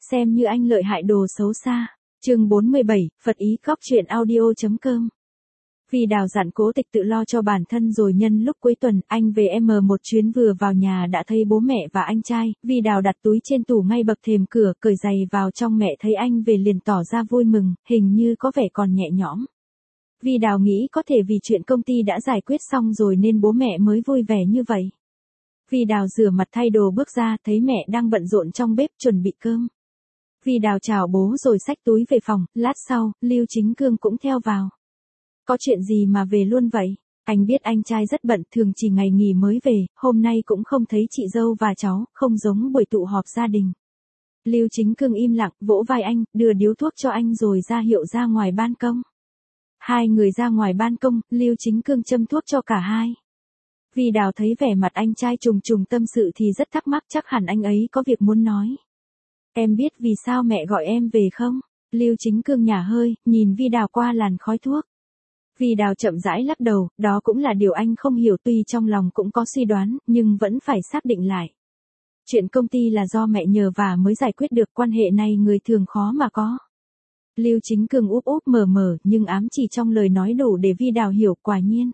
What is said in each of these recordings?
xem như anh lợi hại đồ xấu xa. Chương 47, Phật ý góc truyện audio.com. Vì Đào dặn Cố Tịch tự lo cho bản thân rồi nhân lúc cuối tuần, anh về một chuyến vừa vào nhà đã thấy bố mẹ và anh trai. Vì Đào đặt túi trên tủ ngay bậc thềm cửa, cởi giày vào trong, mẹ thấy anh về liền tỏ ra vui mừng, hình như có vẻ còn nhẹ nhõm. Vì Đào nghĩ có thể vì chuyện công ty đã giải quyết xong rồi nên bố mẹ mới vui vẻ như vậy. Vì Đào rửa mặt thay đồ bước ra, thấy mẹ đang bận rộn trong bếp chuẩn bị cơm. Vì Đào chào bố rồi xách túi về phòng, lát sau, Lưu Chính Cương cũng theo vào. Có chuyện gì mà về luôn vậy? Anh biết anh trai rất bận, thường chỉ ngày nghỉ mới về, hôm nay cũng không thấy chị dâu và cháu, không giống buổi tụ họp gia đình. Lưu Chính Cương im lặng, vỗ vai anh, đưa điếu thuốc cho anh rồi ra hiệu ra ngoài ban công. Hai người ra ngoài ban công, Lưu Chính Cương châm thuốc cho cả hai. Vì Đào thấy vẻ mặt anh trai trùng trùng tâm sự thì rất thắc mắc, chắc hẳn anh ấy có việc muốn nói. Em biết vì sao mẹ gọi em về không? Lưu Chính Cương nhả hơi, nhìn Vi Đào qua làn khói thuốc. Vi Đào chậm rãi lắc đầu, đó cũng là điều anh không hiểu, tuy trong lòng cũng có suy đoán, nhưng vẫn phải xác định lại. Chuyện công ty là do mẹ nhờ và mới giải quyết được, quan hệ này người thường khó mà có. Lưu Chính Cương úp úp mở mở, nhưng ám chỉ trong lời nói đủ để Vi Đào hiểu, quả nhiên.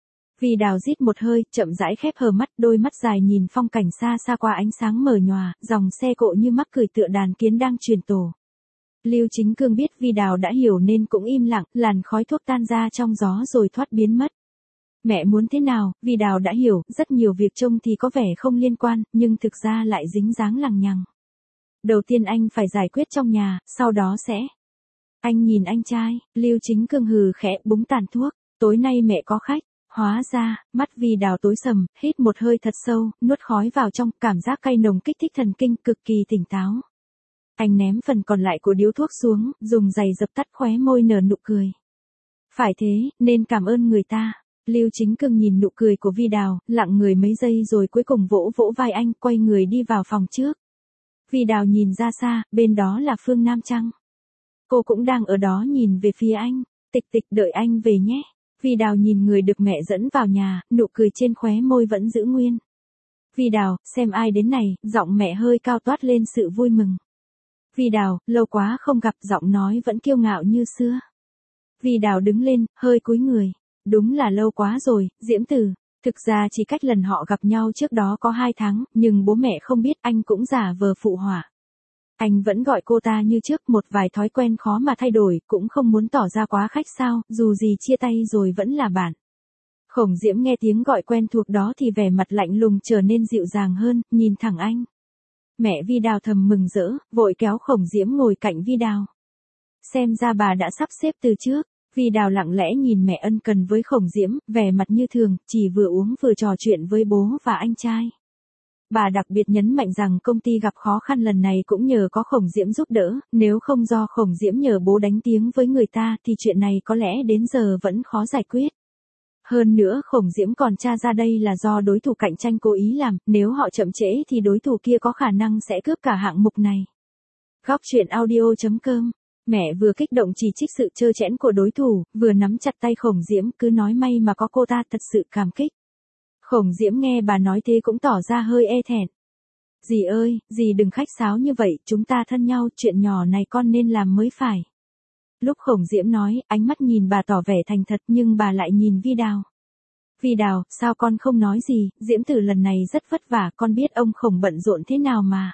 Vi Đào rít một hơi, chậm rãi khép hờ mắt, đôi mắt dài nhìn phong cảnh xa xa qua ánh sáng mờ nhòa, dòng xe cộ như mắc cười tựa đàn kiến đang truyền tổ. Lưu Chính Cương biết Vi Đào đã hiểu nên cũng im lặng, làn khói thuốc tan ra trong gió rồi thoát biến mất. Mẹ muốn thế nào, Vi Đào đã hiểu, rất nhiều việc trông thì có vẻ không liên quan, nhưng thực ra lại dính dáng lằng nhằng. Đầu tiên anh phải giải quyết trong nhà, sau đó sẽ... Anh nhìn anh trai, Lưu Chính Cương hừ khẽ, búng tàn thuốc, tối nay mẹ có khách. Hóa ra, mắt Vi Đào tối sầm, hít một hơi thật sâu, nuốt khói vào trong, cảm giác cay nồng kích thích thần kinh, cực kỳ tỉnh táo. Anh ném phần còn lại của điếu thuốc xuống, dùng giày dập tắt, khóe môi nở nụ cười. Phải thế, nên cảm ơn người ta. Lưu Chính Cương nhìn nụ cười của Vi Đào, lặng người mấy giây rồi cuối cùng vỗ vỗ vai anh, quay người đi vào phòng trước. Vi Đào nhìn ra xa, bên đó là Phương Nam Trăng. Cô cũng đang ở đó nhìn về phía anh. Tịch Tịch, đợi anh về nhé. Vi Đào nhìn người được mẹ dẫn vào nhà, nụ cười trên khóe môi vẫn giữ nguyên. Vi Đào, xem ai đến này, giọng mẹ hơi cao toát lên sự vui mừng. Vi Đào, lâu quá không gặp, giọng nói vẫn kiêu ngạo như xưa. Vi Đào đứng lên, hơi cúi người. Đúng là lâu quá rồi, Diễm Tử. Thực ra chỉ cách lần họ gặp nhau trước đó có 2 tháng, nhưng bố mẹ không biết, anh cũng giả vờ phụ họa. Anh vẫn gọi cô ta như trước, một vài thói quen khó mà thay đổi, cũng không muốn tỏ ra quá khách sao, dù gì chia tay rồi vẫn là bạn. Khổng Diễm nghe tiếng gọi quen thuộc đó thì vẻ mặt lạnh lùng trở nên dịu dàng hơn, nhìn thẳng anh. Mẹ Vi Đào thầm mừng rỡ, vội kéo Khổng Diễm ngồi cạnh Vi Đào. Xem ra bà đã sắp xếp từ trước. Vi Đào lặng lẽ nhìn mẹ ân cần với Khổng Diễm, vẻ mặt như thường, chỉ vừa uống vừa trò chuyện với bố và anh trai. Bà đặc biệt nhấn mạnh rằng công ty gặp khó khăn lần này cũng nhờ có Khổng Diễm giúp đỡ, nếu không do Khổng Diễm nhờ bố đánh tiếng với người ta thì chuyện này có lẽ đến giờ vẫn khó giải quyết. Hơn nữa Khổng Diễm còn tra ra đây là do đối thủ cạnh tranh cố ý làm, nếu họ chậm trễ thì đối thủ kia có khả năng sẽ cướp cả hạng mục này. Góc truyện audio.com. Mẹ vừa kích động chỉ trích sự trơ trẽn của đối thủ, vừa nắm chặt tay Khổng Diễm, cứ nói may mà có cô ta, thật sự cảm kích. Khổng Diễm nghe bà nói thế cũng tỏ ra hơi e thẹn. Dì ơi, dì đừng khách sáo như vậy, chúng ta thân nhau, chuyện nhỏ này con nên làm mới phải. Lúc Khổng Diễm nói, ánh mắt nhìn bà tỏ vẻ thành thật nhưng bà lại nhìn Vi Đào. Vi Đào, sao con không nói gì, Diễm Tử lần này rất vất vả, con biết ông Khổng bận rộn thế nào mà.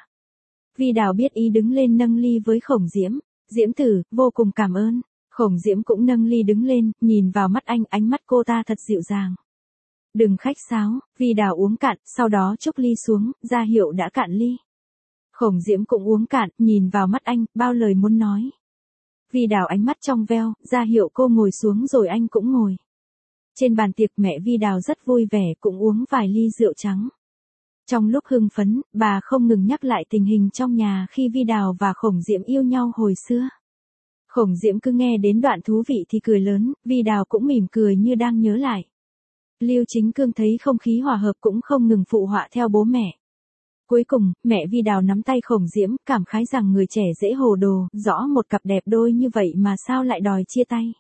Vi Đào biết ý đứng lên nâng ly với Khổng Diễm. Diễm Tử, vô cùng cảm ơn. Khổng Diễm cũng nâng ly đứng lên, nhìn vào mắt anh, ánh mắt cô ta thật dịu dàng. Đừng khách sáo, Vi Đào uống cạn, sau đó chúc ly xuống, ra hiệu đã cạn ly. Khổng Diễm cũng uống cạn, nhìn vào mắt anh, bao lời muốn nói. Vi Đào ánh mắt trong veo, ra hiệu cô ngồi xuống rồi anh cũng ngồi. Trên bàn tiệc mẹ Vi Đào rất vui vẻ, cũng uống vài ly rượu trắng. Trong lúc hưng phấn, bà không ngừng nhắc lại tình hình trong nhà khi Vi Đào và Khổng Diễm yêu nhau hồi xưa. Khổng Diễm cứ nghe đến đoạn thú vị thì cười lớn, Vi Đào cũng mỉm cười như đang nhớ lại. Lưu Chính Cương thấy không khí hòa hợp cũng không ngừng phụ họa theo bố mẹ. Cuối cùng, mẹ Vi Đào nắm tay Khổng Diễm, cảm khái rằng người trẻ dễ hồ đồ, rõ một cặp đẹp đôi như vậy mà sao lại đòi chia tay.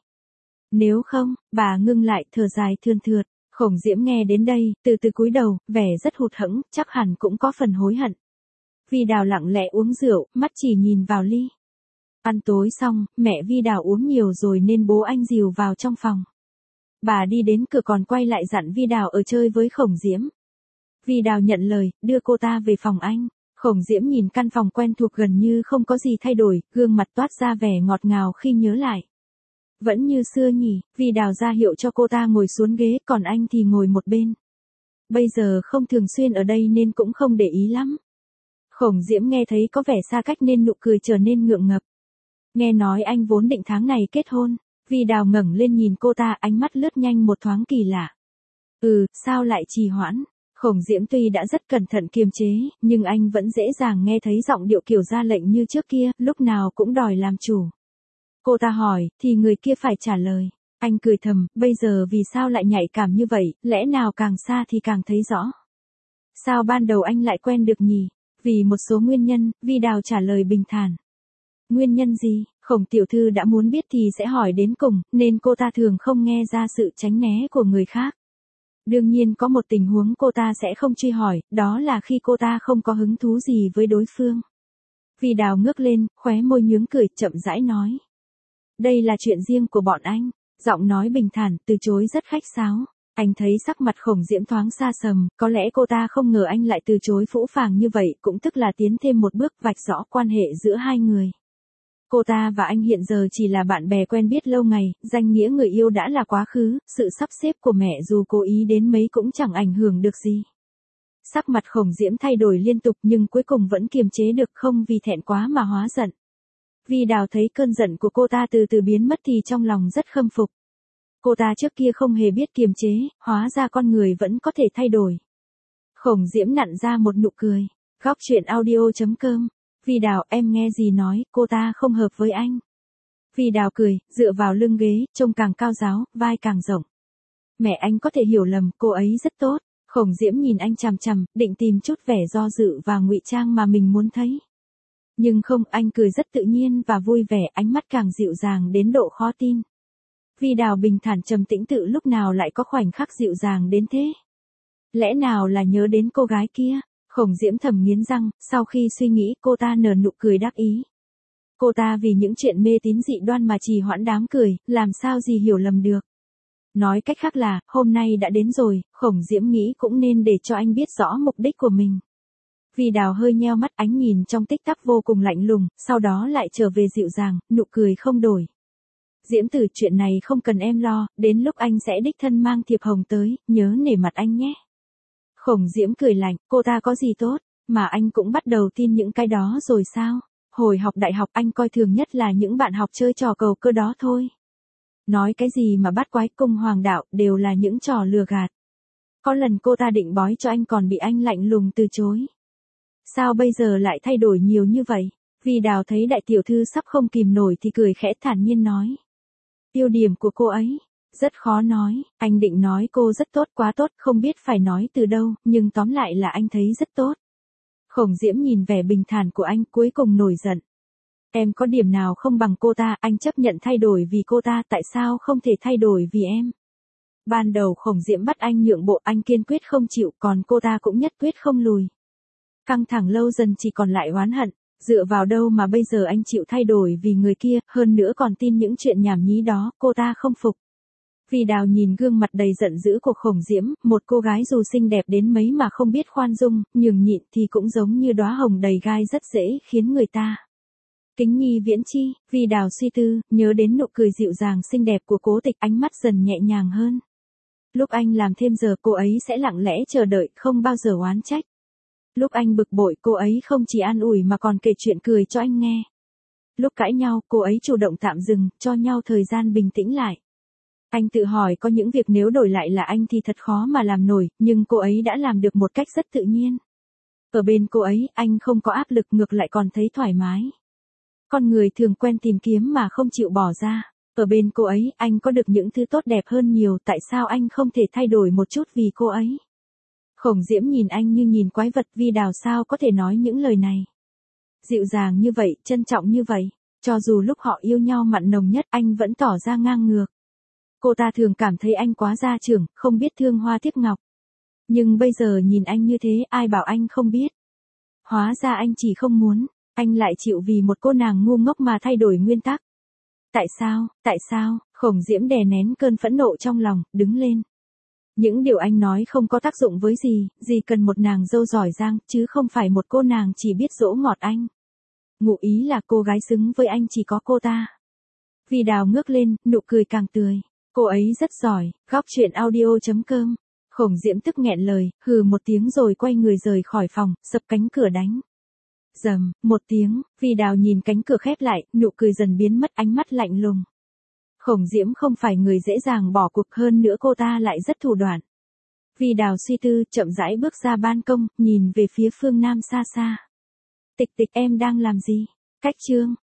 Nếu không, bà ngưng lại, thở dài thườn thượt. Khổng Diễm nghe đến đây, từ từ cúi đầu, vẻ rất hụt hẫng, chắc hẳn cũng có phần hối hận. Vi Đào lặng lẽ uống rượu, mắt chỉ nhìn vào ly. Ăn tối xong, mẹ Vi Đào uống nhiều rồi nên bố anh dìu vào trong phòng. Bà đi đến cửa còn quay lại dặn Vi Đào ở chơi với Khổng Diễm. Vi Đào nhận lời, đưa cô ta về phòng anh. Khổng Diễm nhìn căn phòng quen thuộc gần như không có gì thay đổi, gương mặt toát ra vẻ ngọt ngào khi nhớ lại. Vẫn như xưa nhỉ, Vi Đào ra hiệu cho cô ta ngồi xuống ghế, còn anh thì ngồi một bên. Bây giờ không thường xuyên ở đây nên cũng không để ý lắm. Khổng Diễm nghe thấy có vẻ xa cách nên nụ cười trở nên ngượng ngập. Nghe nói anh vốn định tháng này kết hôn. Vi Đào ngẩng lên nhìn cô ta, ánh mắt lướt nhanh một thoáng kỳ lạ. Sao lại trì hoãn? Khổng Diễm tuy đã rất cẩn thận kiềm chế, nhưng anh vẫn dễ dàng nghe thấy giọng điệu kiểu ra lệnh như trước kia, lúc nào cũng đòi làm chủ. Cô ta hỏi, thì người kia phải trả lời. Anh cười thầm, bây giờ vì sao lại nhạy cảm như vậy, lẽ nào càng xa thì càng thấy rõ. Sao ban đầu anh lại quen được nhỉ? Vì một số nguyên nhân, Vi Đào trả lời bình thản. Nguyên nhân gì? Khổng tiểu thư đã muốn biết thì sẽ hỏi đến cùng, nên cô ta thường không nghe ra sự tránh né của người khác. Đương nhiên có một tình huống cô ta sẽ không truy hỏi, đó là khi cô ta không có hứng thú gì với đối phương. Vi Đào ngước lên, khóe môi nhướng cười, chậm rãi nói. Đây là chuyện riêng của bọn anh. Giọng nói bình thản, từ chối rất khách sáo. Anh thấy sắc mặt Khổng Diễm thoáng xa sầm, có lẽ cô ta không ngờ anh lại từ chối phũ phàng như vậy, cũng tức là tiến thêm một bước vạch rõ quan hệ giữa hai người. Cô ta và anh hiện giờ chỉ là bạn bè quen biết lâu ngày, danh nghĩa người yêu đã là quá khứ, sự sắp xếp của mẹ dù cố ý đến mấy cũng chẳng ảnh hưởng được gì. Sắc mặt Khổng Diễm thay đổi liên tục nhưng cuối cùng vẫn kiềm chế được, không vì thẹn quá mà hóa giận. Vi Đào thấy cơn giận của cô ta từ từ biến mất thì trong lòng rất khâm phục. Cô ta trước kia không hề biết kiềm chế, hóa ra con người vẫn có thể thay đổi. Khổng Diễm nặn ra một nụ cười. Góc truyện audio.com. Vi Đào, em nghe gì nói, cô ta không hợp với anh. Vi Đào cười, dựa vào lưng ghế, trông càng cao ráo, vai càng rộng. Mẹ anh có thể hiểu lầm, cô ấy rất tốt. Khổng Diễm nhìn anh chằm chằm, định tìm chút vẻ do dự và ngụy trang mà mình muốn thấy. Nhưng không, anh cười rất tự nhiên và vui vẻ, ánh mắt càng dịu dàng đến độ khó tin. Vi Đào bình thản trầm tĩnh tự lúc nào lại có khoảnh khắc dịu dàng đến thế. Lẽ nào là nhớ đến cô gái kia? Khổng Diễm thầm nghiến răng, sau khi suy nghĩ cô ta nở nụ cười đắc ý. Cô ta vì những chuyện mê tín dị đoan mà trì hoãn đám cười, làm sao gì hiểu lầm được. Nói cách khác là, hôm nay đã đến rồi, Khổng Diễm nghĩ cũng nên để cho anh biết rõ mục đích của mình. Vi Đào hơi nheo mắt, ánh nhìn trong tích tắc vô cùng lạnh lùng, sau đó lại trở về dịu dàng, nụ cười không đổi. Diễm Tử, chuyện này không cần em lo, đến lúc anh sẽ đích thân mang thiệp hồng tới, nhớ nể mặt anh nhé. Khổng Diễm cười lạnh, cô ta có gì tốt, mà anh cũng bắt đầu tin những cái đó rồi sao? Hồi học đại học anh coi thường nhất là những bạn học chơi trò cầu cơ đó thôi. Nói cái gì mà bắt quái cung hoàng đạo, đều là những trò lừa gạt. Có lần cô ta định bói cho anh còn bị anh lạnh lùng từ chối. Sao bây giờ lại thay đổi nhiều như vậy? Vi Đào thấy đại tiểu thư sắp không kìm nổi thì cười khẽ thản nhiên nói. Ưu điểm của cô ấy, rất khó nói, anh định nói cô rất tốt, quá tốt, không biết phải nói từ đâu, nhưng tóm lại là anh thấy rất tốt. Khổng Diễm nhìn vẻ bình thản của anh cuối cùng nổi giận. Em có điểm nào không bằng cô ta, anh chấp nhận thay đổi vì cô ta, tại sao không thể thay đổi vì em? Ban đầu Khổng Diễm bắt anh nhượng bộ, anh kiên quyết không chịu, còn cô ta cũng nhất quyết không lùi. Căng thẳng lâu dần chỉ còn lại oán hận, dựa vào đâu mà bây giờ anh chịu thay đổi vì người kia, hơn nữa còn tin những chuyện nhảm nhí đó, cô ta không phục. Vi Đào nhìn gương mặt đầy giận dữ của Khổng Diễm, một cô gái dù xinh đẹp đến mấy mà không biết khoan dung, nhường nhịn thì cũng giống như đóa hồng đầy gai rất dễ khiến người ta. Kính nhi viễn chi, Vi Đào suy tư, nhớ đến nụ cười dịu dàng xinh đẹp của Cố Tịch, ánh mắt dần nhẹ nhàng hơn. Lúc anh làm thêm giờ cô ấy sẽ lặng lẽ chờ đợi, không bao giờ oán trách. Lúc anh bực bội cô ấy không chỉ an ủi mà còn kể chuyện cười cho anh nghe. Lúc cãi nhau cô ấy chủ động tạm dừng, cho nhau thời gian bình tĩnh lại. Anh tự hỏi có những việc nếu đổi lại là anh thì thật khó mà làm nổi, nhưng cô ấy đã làm được một cách rất tự nhiên. Ở bên cô ấy, anh không có áp lực, ngược lại còn thấy thoải mái. Con người thường quen tìm kiếm mà không chịu bỏ ra. Ở bên cô ấy, anh có được những thứ tốt đẹp hơn nhiều, tại sao anh không thể thay đổi một chút vì cô ấy? Khổng Diễm nhìn anh như nhìn quái vật. Vi Đào sao có thể nói những lời này? Dịu dàng như vậy, trân trọng như vậy, cho dù lúc họ yêu nhau mặn nồng nhất anh vẫn tỏ ra ngang ngược. Cô ta thường cảm thấy anh quá gia trưởng, không biết thương hoa tiếc ngọc. Nhưng bây giờ nhìn anh như thế, ai bảo anh không biết. Hóa ra anh chỉ không muốn, anh lại chịu vì một cô nàng ngu ngốc mà thay đổi nguyên tắc. Tại sao, Khổng Diễm đè nén cơn phẫn nộ trong lòng, đứng lên. Những điều anh nói không có tác dụng với gì cần một nàng dâu giỏi giang, chứ không phải một cô nàng chỉ biết dỗ ngọt anh. Ngụ ý là cô gái xứng với anh chỉ có cô ta. Vì Đào ngước lên, nụ cười càng tươi. Cô ấy rất giỏi, góc chuyện audio.com. Khổng Diễm tức nghẹn lời, hừ một tiếng rồi quay người rời khỏi phòng, sập cánh cửa đánh. Rầm, một tiếng, Vì Đào nhìn cánh cửa khép lại, nụ cười dần biến mất, ánh mắt lạnh lùng. Khổng Diễm không phải người dễ dàng bỏ cuộc, hơn nữa cô ta lại rất thủ đoạn. Vì Đào suy tư, chậm rãi bước ra ban công, nhìn về phía phương Nam xa xa. Tịch tịch, em đang làm gì? Cách chương.